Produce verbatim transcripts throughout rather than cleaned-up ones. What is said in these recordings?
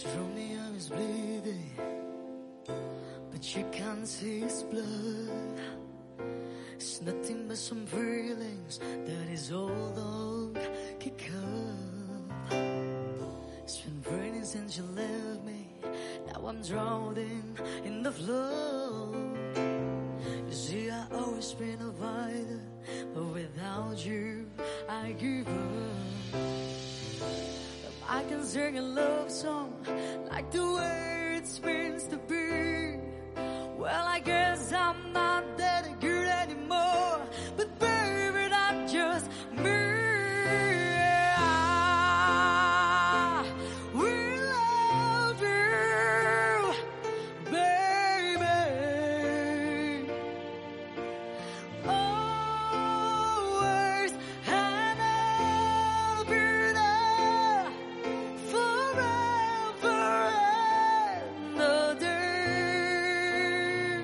'Cause Romeo is bleeding, but you can't see his blood. It's nothing but some feelings that his old dog kick up. It's been raining since you left me. Now I'm drowning in the flood. You see, I always been a fighter, but without you, I give up. I can sing a love song like the way it's meant to be. Well, I guess I'm not that good anymore, but baby, that's just me. I will love you, baby. Always, and I'll be there forever and a day.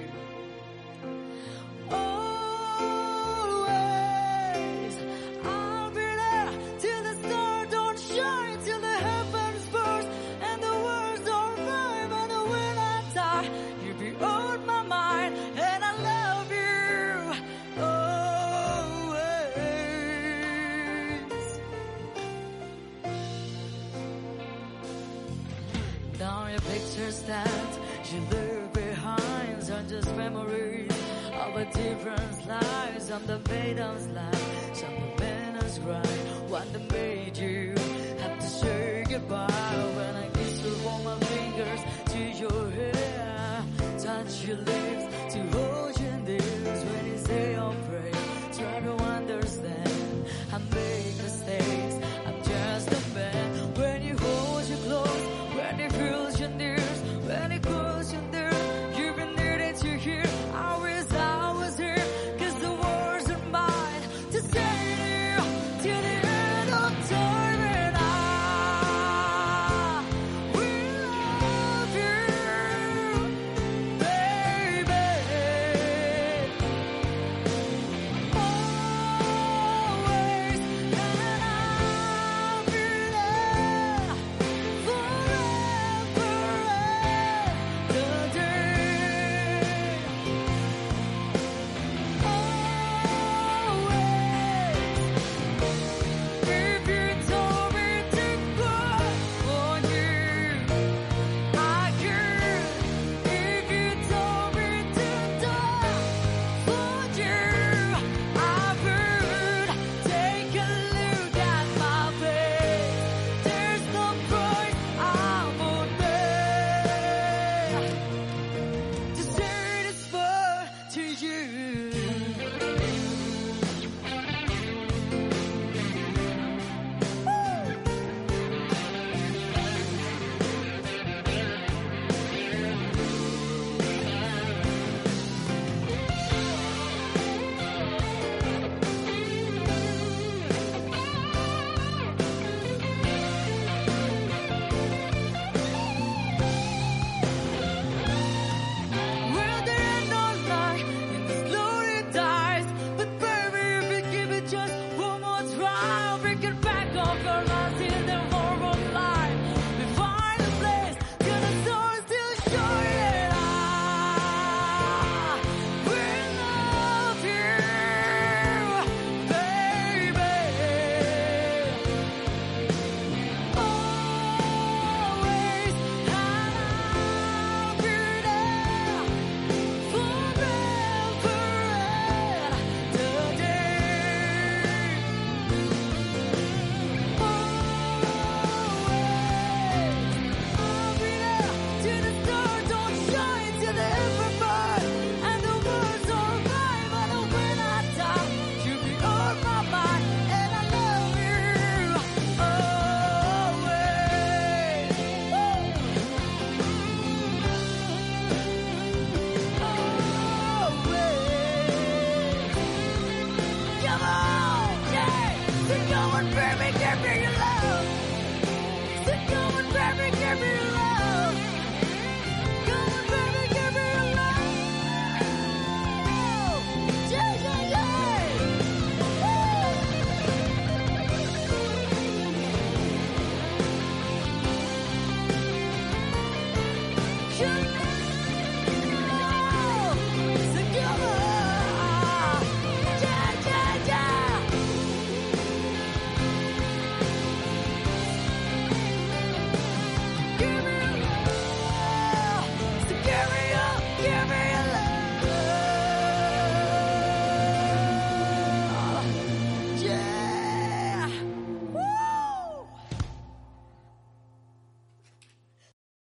Always, I'll be there till the stars don't shine, till the heavens burst and the worlds don't rhyme. And when I die, you'll be on my mind, and I love you always. Now your pictures that you leave behind are just memories of a different life. Some that made us laugh, some that made us cry. One that made you have to say goodbye. When I kiss you on my fingers to your hair, touch your lips to hold your lips. When you say or pray, try to understand. I make mistakes, I'm just a man. When you hold you close, when you feel your nears, when you close your nears, you've been needing to hear. I wish I was here, 'cause the words are mine to say to you till the end of time. And I will love you, baby. Always, and I'll be there forever and a day. Always, if you told me to go for you, I could. If you told me to die for you, I would. Take a look at my face. There's no price I would pay to say this word to you. Well, there ain't no light in this lonely dies, but baby, if you give it just one more try, we can back off our lives in the horrible light. We find a place till the sun still shining. I will love you, baby. Always, and I'll be there forever and a day. Always, I'll be there till the stars don't shine, till the heaven burn and the worlds don't rhyme. And when I die, you'll be on my mind, and I love you always. Always. Come on, yeah, keep going, baby.